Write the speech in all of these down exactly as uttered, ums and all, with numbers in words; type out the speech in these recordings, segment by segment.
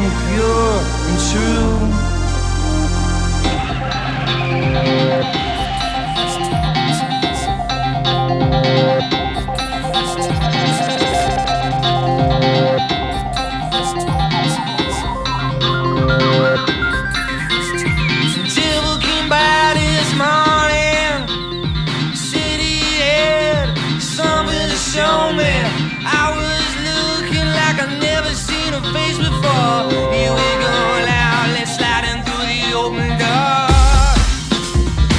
and pure and true. Devil came by this morning, said he had something to show me. I was looking like I've never seen a face before. Here we go now, let's slide in through the open door.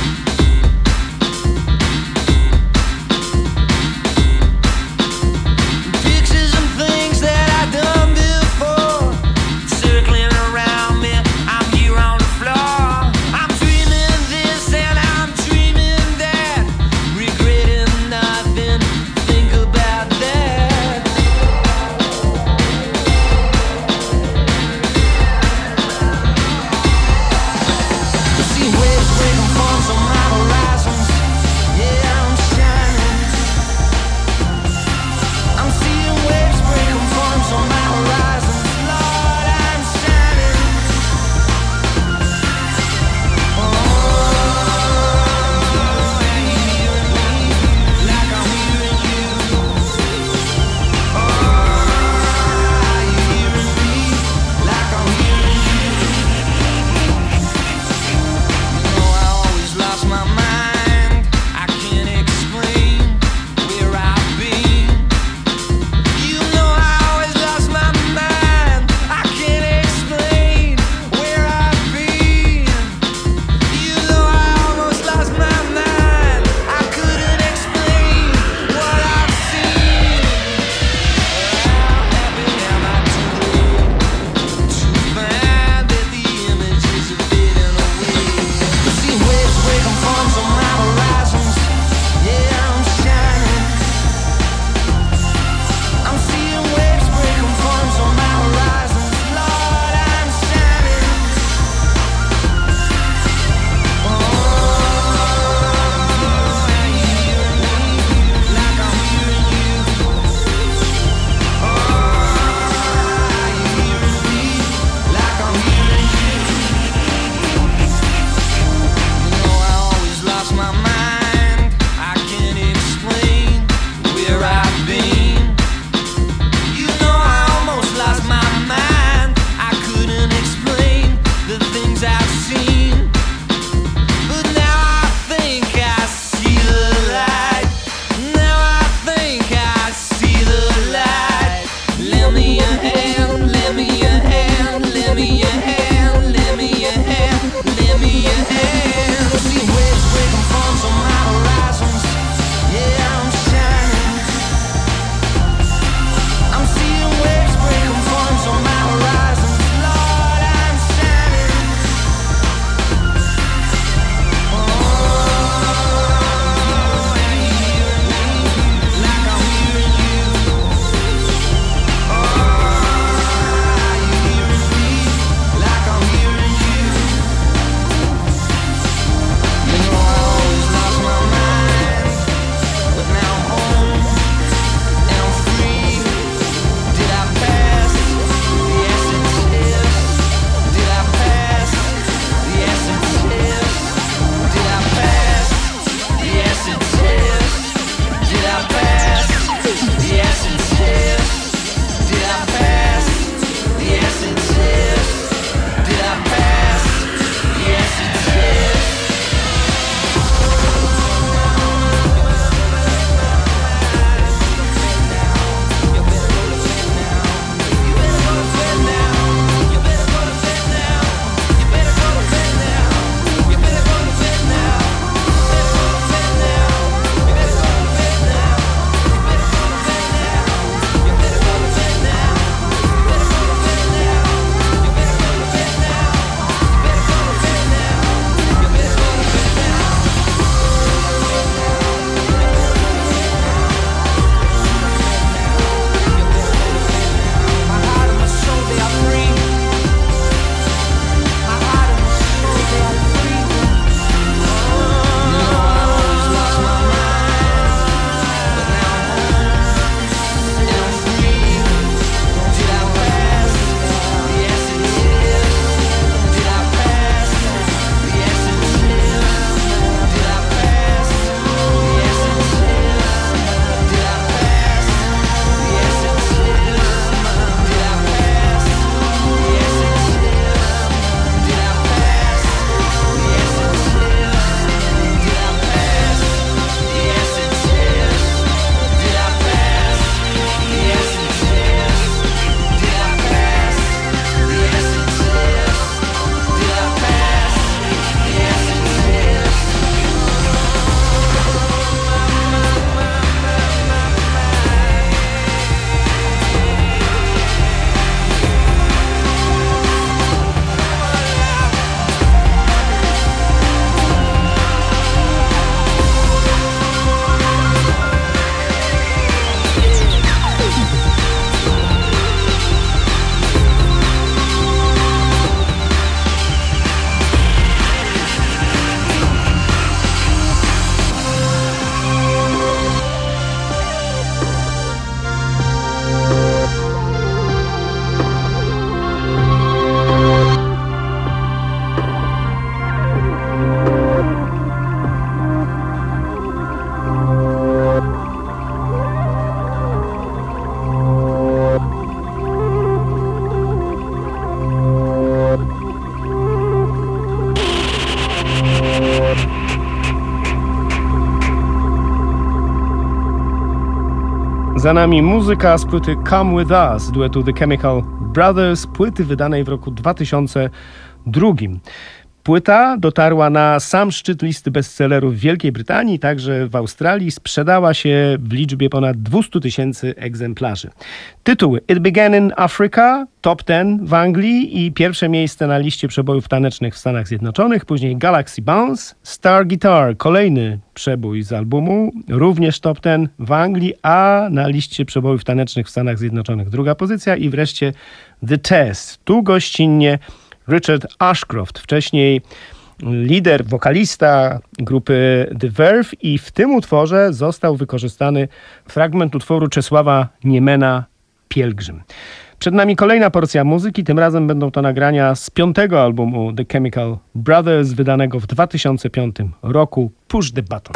Za nami muzyka z płyty Come With Us duetu The Chemical Brothers, płyty wydanej w roku dwa tysiące drugim. Płyta dotarła na sam szczyt listy bestsellerów w Wielkiej Brytanii, także w Australii. Sprzedała się w liczbie ponad dwieście tysięcy egzemplarzy. Tytuły: It Began in Africa, top dziesięć w Anglii i pierwsze miejsce na liście przebojów tanecznych w Stanach Zjednoczonych. Później Galaxy Bounce, Star Guitar, kolejny przebój z albumu, również top dziesięć w Anglii, a na liście przebojów tanecznych w Stanach Zjednoczonych druga pozycja. I wreszcie The Test, tu gościnnie Richard Ashcroft, wcześniej lider, wokalista grupy The Verve, i w tym utworze został wykorzystany fragment utworu Czesława Niemena Pielgrzym. Przed nami kolejna porcja muzyki, tym razem będą to nagrania z piątego albumu The Chemical Brothers, wydanego w dwa tysiące piątym roku, Push the Button.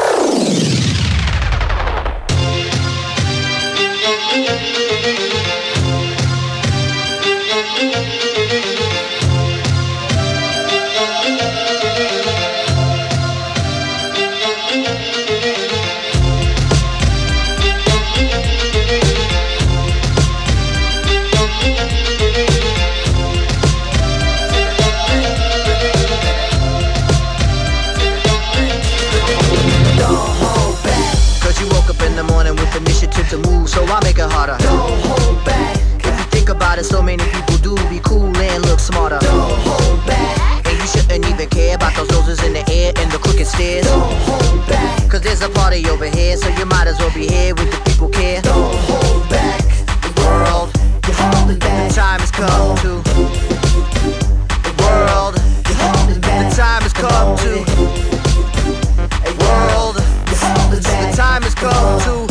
To move, so I make it harder. Don't hold back. If you think about it, so many people do be cool and look smarter. Don't hold back. And you shouldn't even care about those roses in the air and the crooked stairs. Don't hold back. Cause there's a party over here, so you might as well be here with the people care. Don't hold back. The world, you're holding back. The time has come to. The world, you're holding back. The time has come to. A world, you're holding back. The time has come to.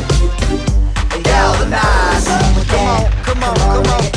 Galvanize. Come on, come on, come on.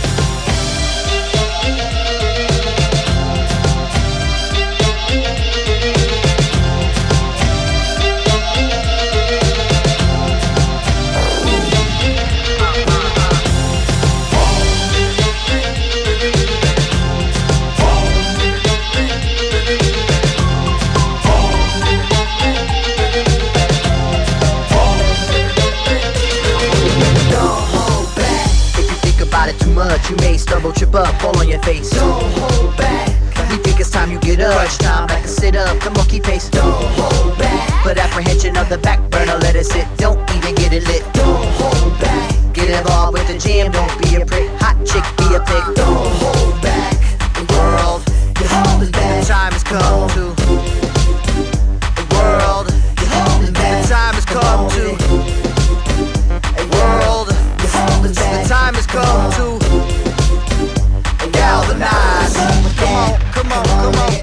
Much, you may stumble, trip up, fall on your face. Don't hold back. We think it's time you get up. Crunch time, back to sit up. Come on, keep pace. Don't hold back. Put apprehension on the back burner, let it sit. Don't even get it lit. Don't hold back. Get involved with the jam, don't be a prick. Hot chick, be a pig. Don't hold back. The world, you're holding back. The time has come to. The world, you're holding back. The time has come to. A world, you're holding back. The time has come to. Galvanize. Come on, come on, come on.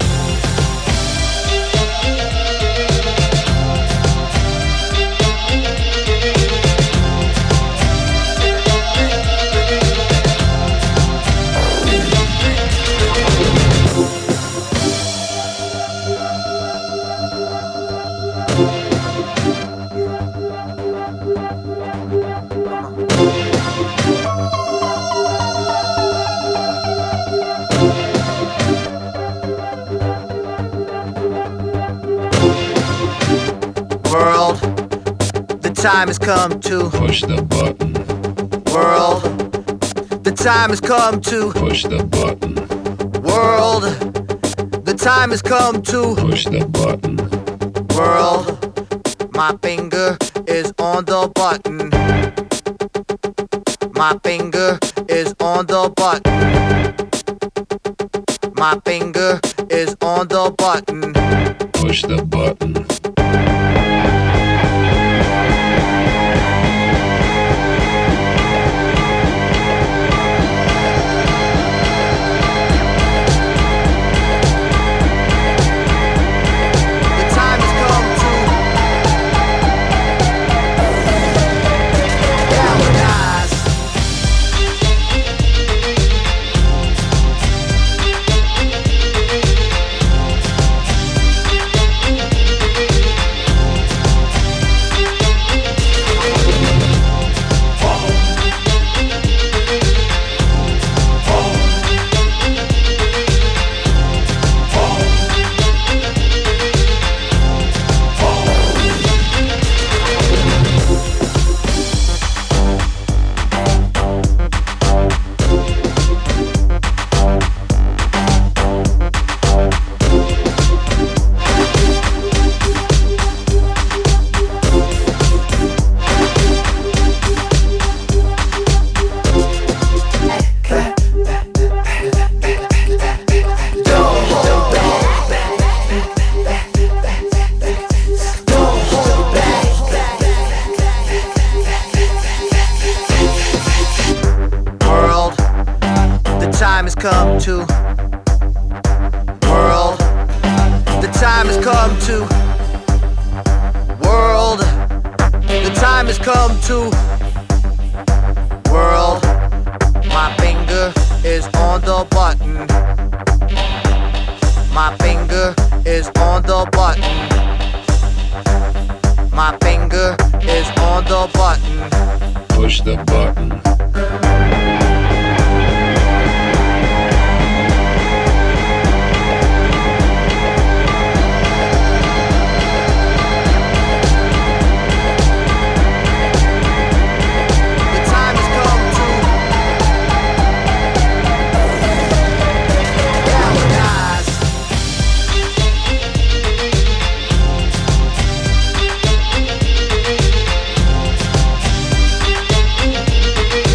World, the time has come to push the button. World, the time has come to Push the button. World, the time has come to Push the button. World, my finger is on the button. My finger is on the button. My finger is on the button. Push the button. world. The time has come to world. The time has come to world. My finger is on the button. My finger is on the button. My finger is on the button. Push the button. The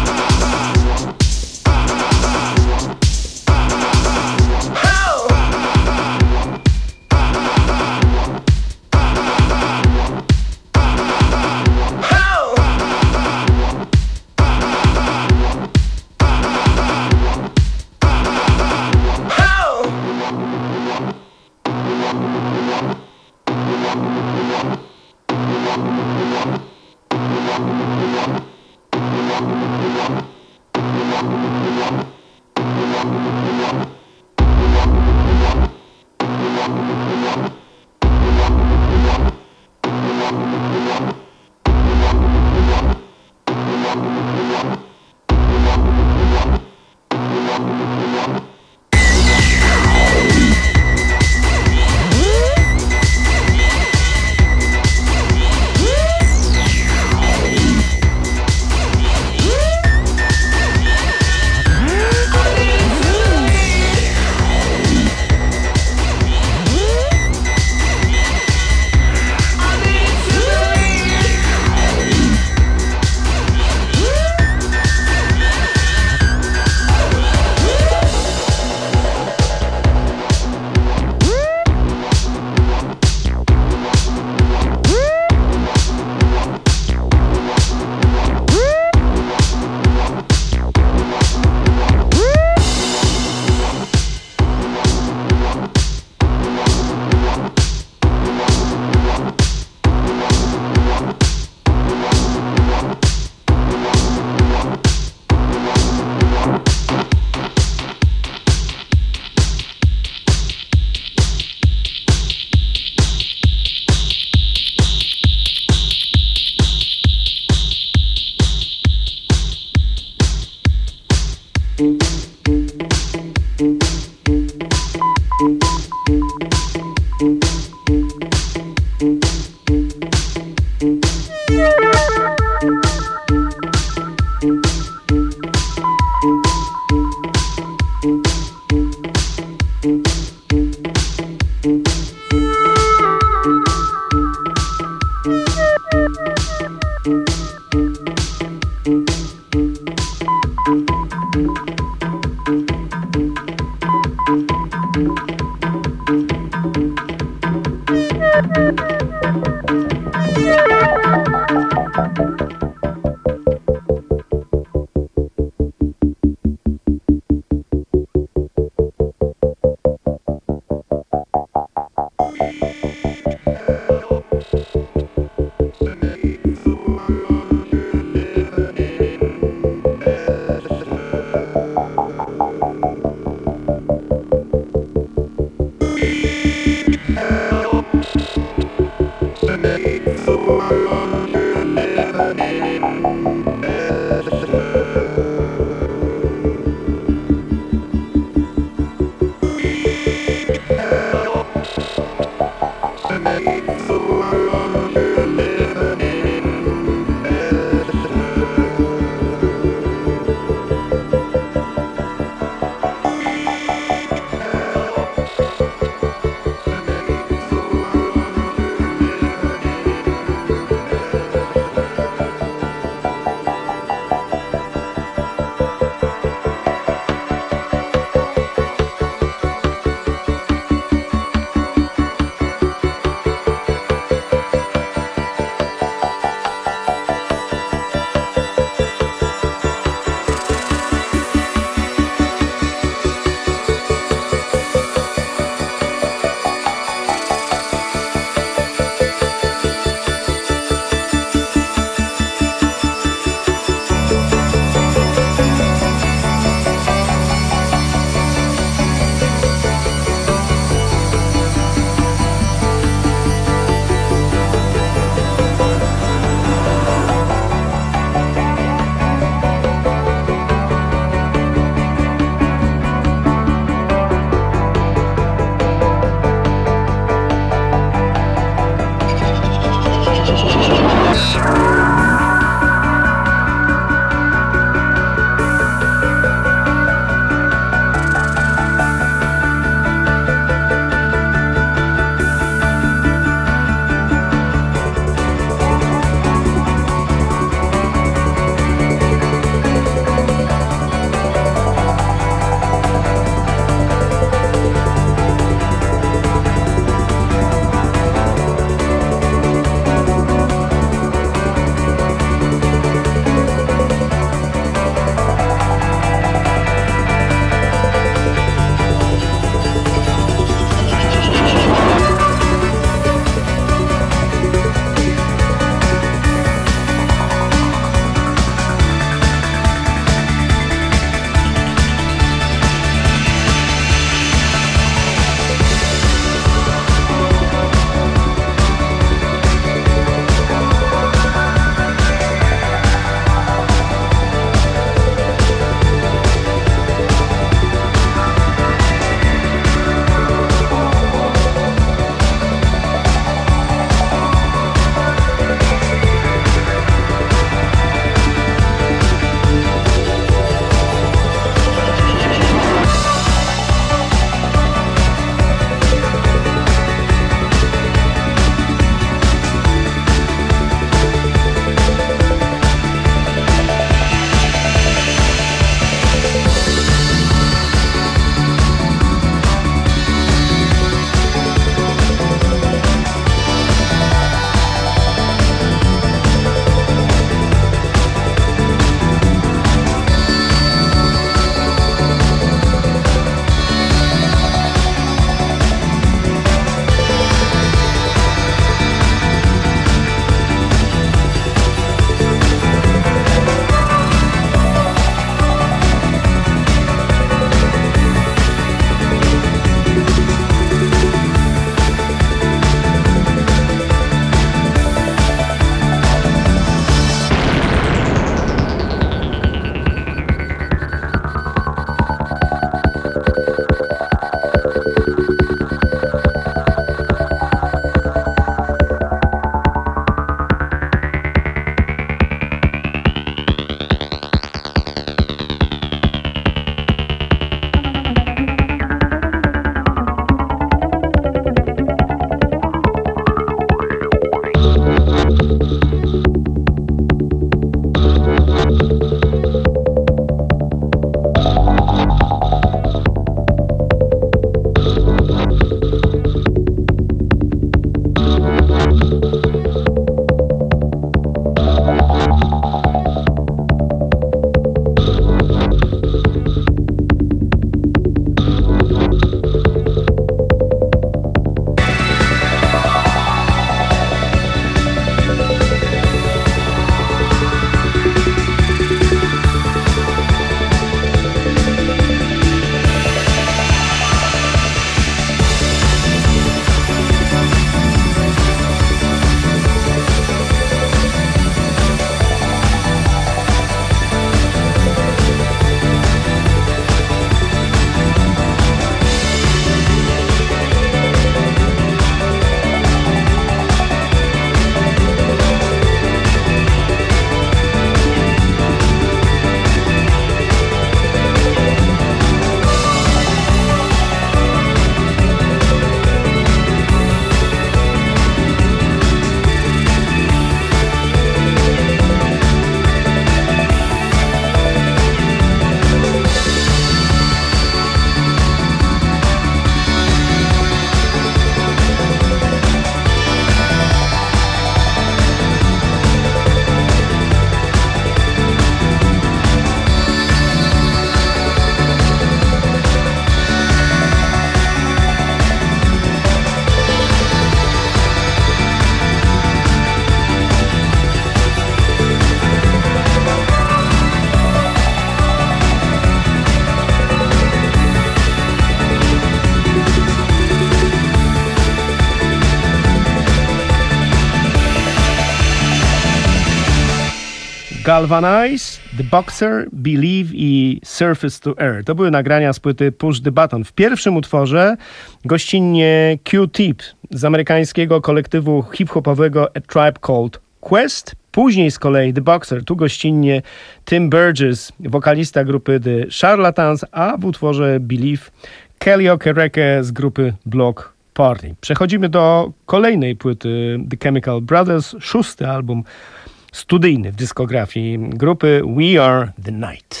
Galvanize, The Boxer, Believe i Surface to Air. To były nagrania z płyty Push the Button. W pierwszym utworze gościnnie Q-Tip z amerykańskiego kolektywu hip-hopowego A Tribe Called Quest. Później z kolei The Boxer, tu gościnnie Tim Burgess, wokalista grupy The Charlatans, a w utworze Believe Kelly Okereke z grupy Block Party. Przechodzimy do kolejnej płyty The Chemical Brothers, szósty album studyjny w dyskografii grupy We Are The Night.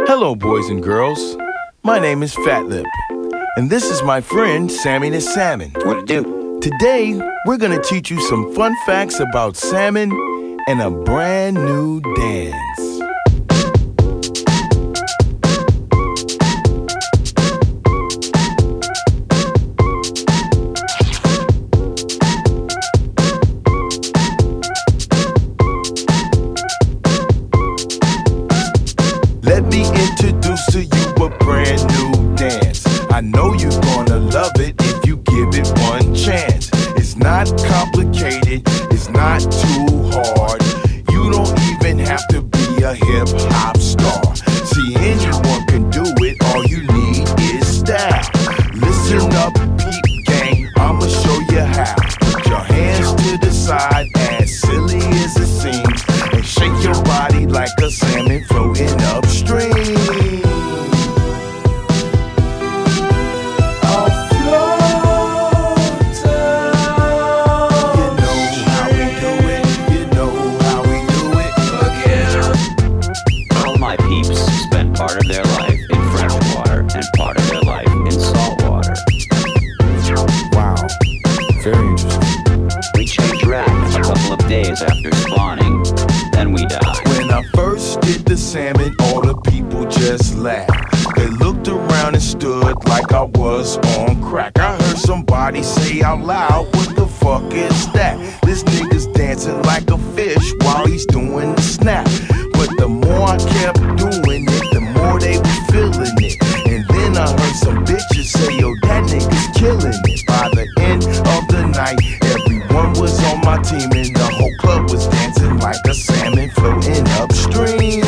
Hello, boys and girls. My name is Fat Lip, and this is my friend Sammy the Salmon. What it do? Today, we're gonna teach you some fun facts about salmon and a brand new dance. Let me introduce to you a brand new dance. I know you're gonna love it if you give it one chance. It's not complicated, it's not too hard. You don't even have to be a hip hop star. See, anyone can do it, all you need is style. Listen up, peep gang, I'ma show you how. Put your hands to the side, as silly as it seems, and shake your body like a salmon floating upstream. Part of their life in fresh water and part of their life in salt water. Wow, very interesting. We change rack a couple of days after spawning, then we die. When I first did the salmon, all the people just laughed. They looked around and stood like I was on crack. I heard somebody say out loud, what the fuck is that? This nigga's dancing like a fish while he's doing the snap. But the more I kept doing it, the more they was feeling it. And then I heard some bitches say, yo, that nigga's killing it. By the end of the night, everyone was on my team, and the whole club was dancing like a salmon floating upstream.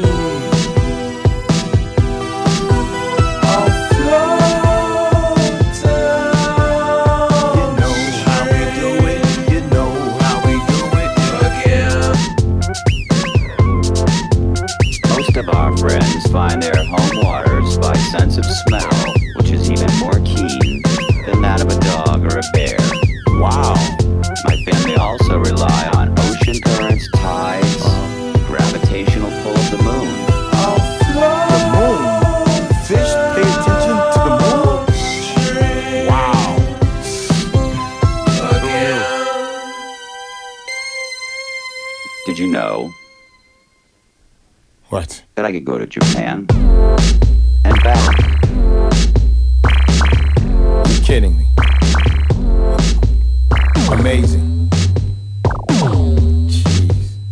Of our friends find their home waters by sense of smell, which is even more keen than that of a dog or a bear. Wow. My family also rely on ocean currents, tides, the gravitational pull of the moon. The moon? Fish pay attention to the moon? Wow. Did you know What? that I could go to Japan and back? You're kidding me. Amazing. Jeez.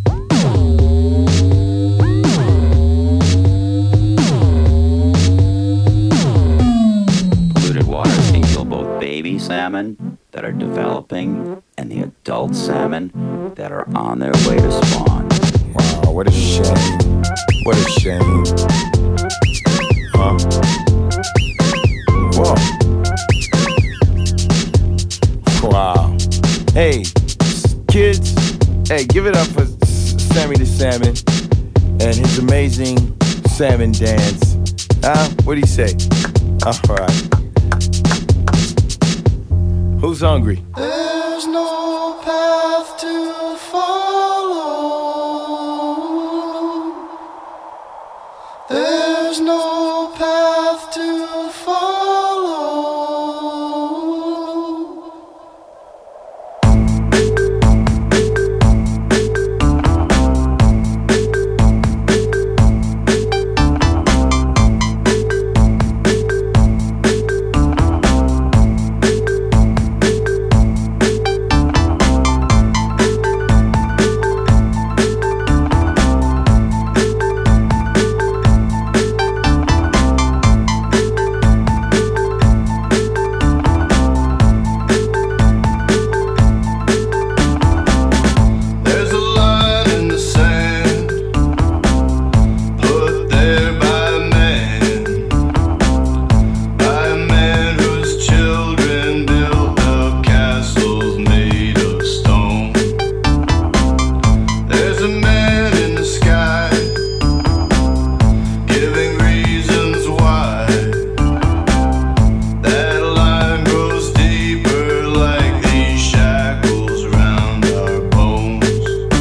Polluted waters can kill both baby salmon that are developing and the adult salmon that are on their way to spawn. Wow, what a shame. What a shame. Huh? Whoa. Wow. Hey, kids, hey, give it up for Sammy the Salmon and his amazing salmon dance. Huh? What'd he say? All right. Who's hungry? There's no path to follow. There's no